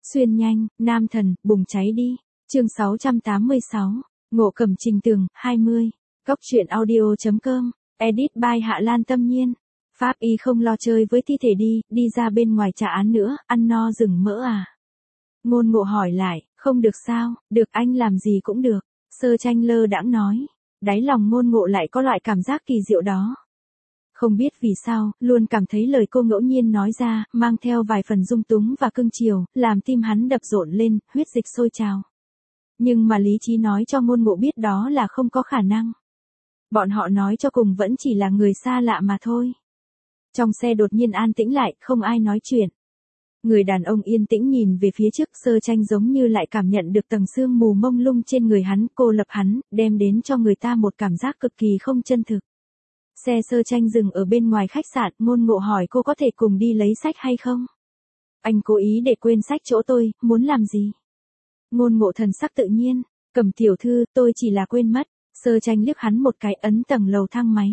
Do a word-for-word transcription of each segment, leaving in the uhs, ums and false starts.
Xuyên nhanh, nam thần, bùng cháy đi. Chương sáu trăm tám mươi sáu. Ngộ Cẩm Trình Tường, hai mươi. Cóc truyện audio.com. Edit by Hạ Lan Tâm Nhiên. Pháp y không lo chơi với thi thể đi, đi ra bên ngoài trả án nữa, ăn no rừng mỡ à? Ngôn Ngộ hỏi lại, không được sao, được anh làm gì cũng được. Sơ Tranh lơ đãng nói. Đáy lòng Ngôn Ngộ lại có loại cảm giác kỳ diệu đó. Không biết vì sao, luôn cảm thấy lời cô ngẫu nhiên nói ra, mang theo vài phần dung túng và cưng chiều, làm tim hắn đập rộn lên, huyết dịch sôi trào. Nhưng mà lý trí nói cho Ngôn Ngộ biết đó là không có khả năng. Bọn họ nói cho cùng vẫn chỉ là người xa lạ mà thôi. Trong xe đột nhiên an tĩnh lại, không ai nói chuyện. Người đàn ông yên tĩnh nhìn về phía trước, Sơ Tranh giống như lại cảm nhận được tầng sương mù mông lung trên người hắn, cô lập hắn, đem đến cho người ta một cảm giác cực kỳ không chân thực. Xe Sơ Tranh dừng ở bên ngoài khách sạn, Ngôn Ngộ hỏi cô có thể cùng đi lấy sách hay không? Anh cố ý để quên sách chỗ tôi, muốn làm gì? Ngôn Ngộ thần sắc tự nhiên, Cẩm tiểu thư, tôi chỉ là quên mất. Sơ Tranh liếc hắn một cái, ấn tầng lầu thang máy.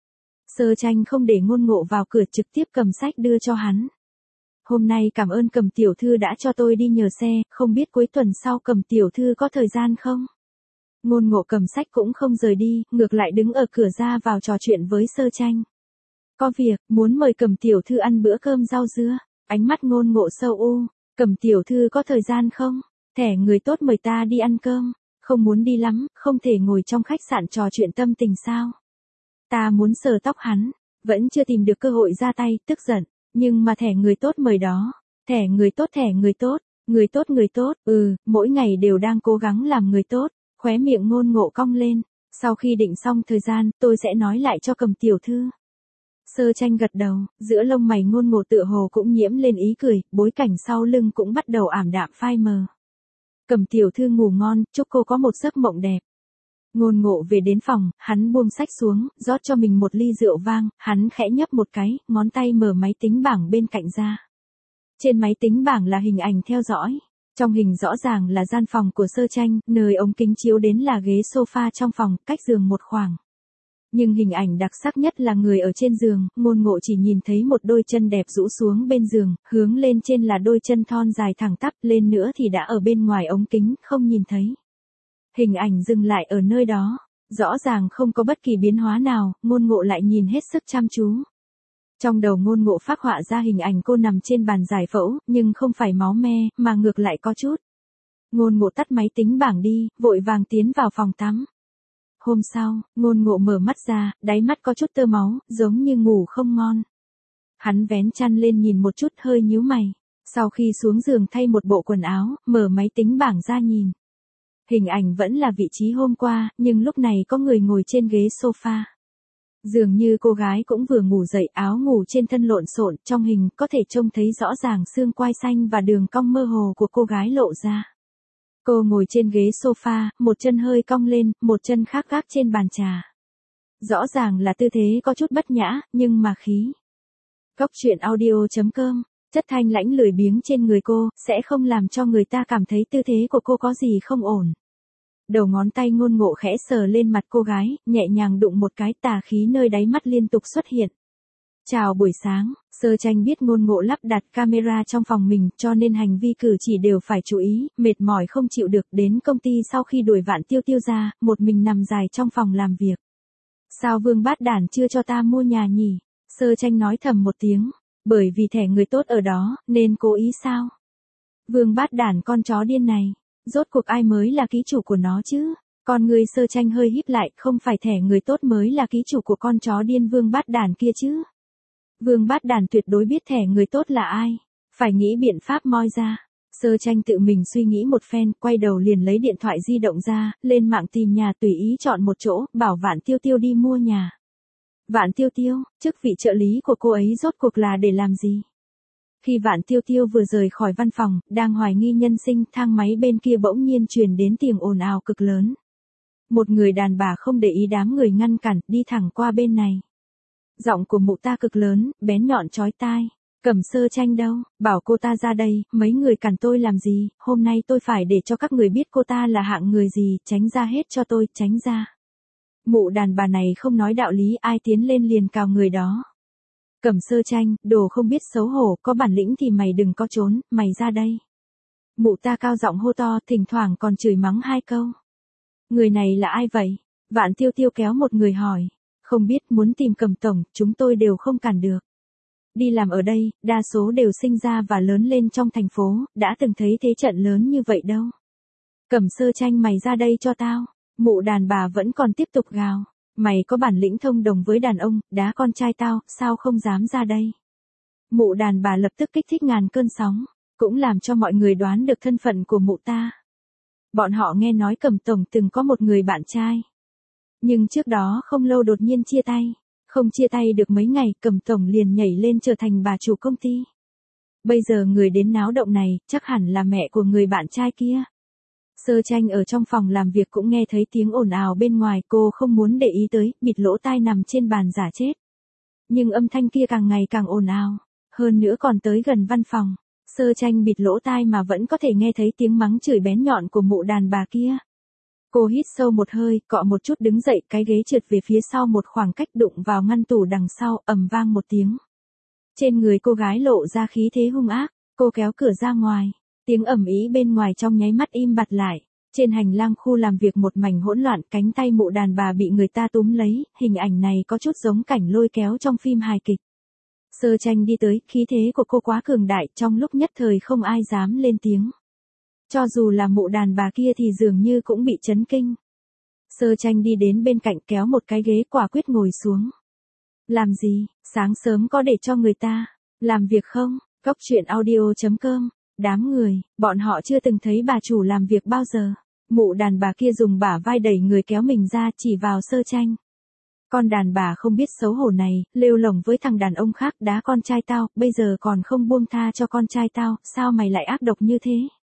Sơ Tranh không để Ngôn Ngộ vào cửa, trực tiếp cầm sách đưa cho hắn. Hôm nay cảm ơn Cẩm tiểu thư đã cho tôi đi nhờ xe, không biết cuối tuần sau Cẩm tiểu thư có thời gian không? Ngôn Ngộ cầm sách cũng không rời đi, ngược lại đứng ở cửa ra vào trò chuyện với Sơ Tranh. Có việc, muốn mời Cẩm tiểu thư ăn bữa cơm rau dưa. Ánh mắt Ngôn Ngộ sâu u, Cẩm tiểu thư có thời gian không? Thẻ người tốt mời ta đi ăn cơm. Không muốn đi lắm, không thể ngồi trong khách sạn trò chuyện tâm tình sao? Ta muốn sờ tóc hắn, vẫn chưa tìm được cơ hội ra tay, tức giận. Nhưng mà thẻ người tốt mời đó. Thẻ người tốt thẻ người tốt, người tốt người tốt, ừ, mỗi ngày đều đang cố gắng làm người tốt. Khóe miệng Ngôn Ngộ cong lên. Sau khi định xong thời gian, tôi sẽ nói lại cho Cẩm tiểu thư. Sơ Tranh gật đầu, giữa lông mày Ngôn Ngộ tựa hồ cũng nhiễm lên ý cười, bối cảnh sau lưng cũng bắt đầu ảm đạm phai mờ. Cẩm tiểu thư ngủ ngon, chúc cô có một giấc mộng đẹp. Ngôn Ngộ về đến phòng, hắn buông sách xuống, rót cho mình một ly rượu vang, hắn khẽ nhấp một cái, ngón tay mở máy tính bảng bên cạnh ra. Trên máy tính bảng là hình ảnh theo dõi. Trong hình rõ ràng là gian phòng của Sơ Tranh, nơi ống kính chiếu đến là ghế sofa trong phòng, cách giường một khoảng. Nhưng hình ảnh đặc sắc nhất là người ở trên giường, Ngôn Ngộ chỉ nhìn thấy một đôi chân đẹp rũ xuống bên giường, hướng lên trên là đôi chân thon dài thẳng tắp, lên nữa thì đã ở bên ngoài ống kính, không nhìn thấy. Hình ảnh dừng lại ở nơi đó, rõ ràng không có bất kỳ biến hóa nào, Ngôn Ngộ lại nhìn hết sức chăm chú. Trong đầu Ngôn Ngộ phác họa ra hình ảnh cô nằm trên bàn giải phẫu, nhưng không phải máu me, mà ngược lại có chút. Ngôn Ngộ tắt máy tính bảng đi, vội vàng tiến vào phòng tắm. Hôm sau, Ngôn Ngộ mở mắt ra, đáy mắt có chút tơ máu, giống như ngủ không ngon. Hắn vén chăn lên nhìn một chút, hơi nhíu mày. Sau khi xuống giường thay một bộ quần áo, mở máy tính bảng ra nhìn. Hình ảnh vẫn là vị trí hôm qua, nhưng lúc này có người ngồi trên ghế sofa. Dường như cô gái cũng vừa ngủ dậy, áo ngủ trên thân lộn xộn, trong hình có thể trông thấy rõ ràng xương quai xanh và đường cong mơ hồ của cô gái lộ ra. Cô ngồi trên ghế sofa, một chân hơi cong lên, một chân khác gác trên bàn trà. Rõ ràng là tư thế có chút bất nhã, nhưng mà khí. Cóc truyện audio.com, chất thanh lãnh lười biếng trên người cô, sẽ không làm cho người ta cảm thấy tư thế của cô có gì không ổn. Đầu ngón tay Ngôn Ngộ khẽ sờ lên mặt cô gái, nhẹ nhàng đụng một cái, tà khí nơi đáy mắt liên tục xuất hiện. Chào buổi sáng, Sơ Tranh biết Ngôn Ngộ lắp đặt camera trong phòng mình, cho nên hành vi cử chỉ đều phải chú ý, mệt mỏi không chịu được, đến công ty sau khi đuổi Vạn Tiêu Tiêu ra, một mình nằm dài trong phòng làm việc. Sao Vương Bát Đản chưa cho ta mua nhà nhỉ? Sơ Tranh nói thầm một tiếng, bởi vì thẻ người tốt ở đó, nên cố ý sao? Vương Bát Đản con chó điên này, rốt cuộc ai mới là ký chủ của nó chứ? Con người Sơ Tranh hơi híp lại, không phải thẻ người tốt mới là ký chủ của con chó điên Vương Bát Đản kia chứ? Vương Bát Đản tuyệt đối biết thẻ người tốt là ai, phải nghĩ biện pháp moi ra. Sơ Tranh tự mình suy nghĩ một phen, quay đầu liền lấy điện thoại di động ra, lên mạng tìm nhà tùy ý chọn một chỗ, bảo Vạn Tiêu Tiêu đi mua nhà. Vạn Tiêu Tiêu, chức vị trợ lý của cô ấy rốt cuộc là để làm gì? Khi Vạn Tiêu Tiêu vừa rời khỏi văn phòng, đang hoài nghi nhân sinh, thang máy bên kia bỗng nhiên truyền đến tiếng ồn ào cực lớn. Một người đàn bà không để ý đám người ngăn cản, đi thẳng qua bên này. Giọng của mụ ta cực lớn, bén nhọn chói tai. Cẩm Sơ Tranh đâu, bảo cô ta ra đây, mấy người cản tôi làm gì, hôm nay tôi phải để cho các người biết cô ta là hạng người gì, tránh ra hết cho tôi, tránh ra. Mụ đàn bà này không nói đạo lý, ai tiến lên liền cào người đó. Cẩm Sơ Tranh, đồ không biết xấu hổ, có bản lĩnh thì mày đừng có trốn, mày ra đây. Mụ ta cao giọng hô to, thỉnh thoảng còn chửi mắng hai câu. Người này là ai vậy? Vạn Tiêu Tiêu kéo một người hỏi. Không biết, muốn tìm Cẩm tổng, chúng tôi đều không cản được. Đi làm ở đây, đa số đều sinh ra và lớn lên trong thành phố, đã từng thấy thế trận lớn như vậy đâu. Cẩm Sơ Tranh, mày ra đây cho tao. Mụ đàn bà vẫn còn tiếp tục gào. Mày có bản lĩnh thông đồng với đàn ông, đá con trai tao, sao không dám ra đây? Mụ đàn bà lập tức kích thích ngàn cơn sóng, cũng làm cho mọi người đoán được thân phận của mụ ta. Bọn họ nghe nói Cẩm tổng từng có một người bạn trai. Nhưng trước đó không lâu đột nhiên chia tay. Không chia tay được mấy ngày, Cẩm tổng liền nhảy lên trở thành bà chủ công ty. Bây giờ người đến náo động này, chắc hẳn là mẹ của người bạn trai kia. Sơ Tranh ở trong phòng làm việc cũng nghe thấy tiếng ồn ào bên ngoài, cô không muốn để ý tới, bịt lỗ tai nằm trên bàn giả chết. Nhưng âm thanh kia càng ngày càng ồn ào, hơn nữa còn tới gần văn phòng. Sơ Tranh bịt lỗ tai mà vẫn có thể nghe thấy tiếng mắng chửi bén nhọn của mụ đàn bà kia. Cô hít sâu một hơi, cọ một chút đứng dậy, cái ghế trượt về phía sau một khoảng cách đụng vào ngăn tủ đằng sau, ầm vang một tiếng. Trên người cô gái lộ ra khí thế hung ác, cô kéo cửa ra ngoài. Tiếng ầm ĩ bên ngoài trong nháy mắt im bặt lại. Trên hành lang khu làm việc một mảnh hỗn loạn, cánh tay mụ đàn bà bị người ta túm lấy, hình ảnh này có chút giống cảnh lôi kéo trong phim hài kịch. Sơ Tranh đi tới, khí thế của cô quá cường đại, trong lúc nhất thời không ai dám lên tiếng. Cho dù là mụ đàn bà kia thì dường như cũng bị chấn kinh. Sơ Tranh đi đến bên cạnh kéo một cái ghế quả quyết ngồi xuống. Làm gì, sáng sớm có để cho người ta làm việc không? Cốc truyện audio chấm com. Đám người, bọn họ chưa từng thấy bà chủ làm việc bao giờ. Mụ đàn bà kia dùng bả vai đẩy người kéo mình ra, chỉ vào Sơ Tranh. Con đàn bà không biết xấu hổ này, lêu lổng với thằng đàn ông khác, đá con trai tao, bây giờ còn không buông tha cho con trai tao, sao mày lại ác độc như thế?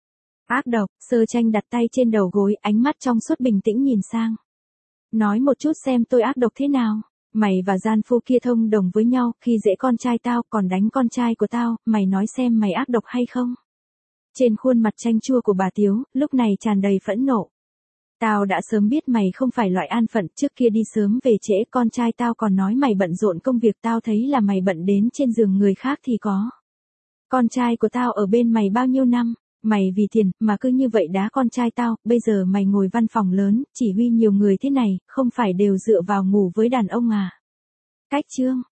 Ác độc, Sơ Tranh đặt tay trên đầu gối, ánh mắt trong suốt bình tĩnh nhìn sang. Nói một chút xem tôi ác độc thế nào. Mày và gian phu kia thông đồng với nhau, khi dễ con trai tao, còn đánh con trai của tao, mày nói xem mày ác độc hay không? Trên khuôn mặt chanh chua của bà Tiếu, lúc này tràn đầy phẫn nộ. Tao đã sớm biết mày không phải loại an phận, trước kia đi sớm về trễ, con trai tao còn nói mày bận rộn công việc, tao thấy là mày bận đến trên giường người khác thì có. Con trai của tao ở bên mày bao nhiêu năm, mày vì tiền mà cứ như vậy đá con trai tao, bây giờ mày ngồi văn phòng lớn, chỉ huy nhiều người thế này, không phải đều dựa vào ngủ với đàn ông à? Cách chương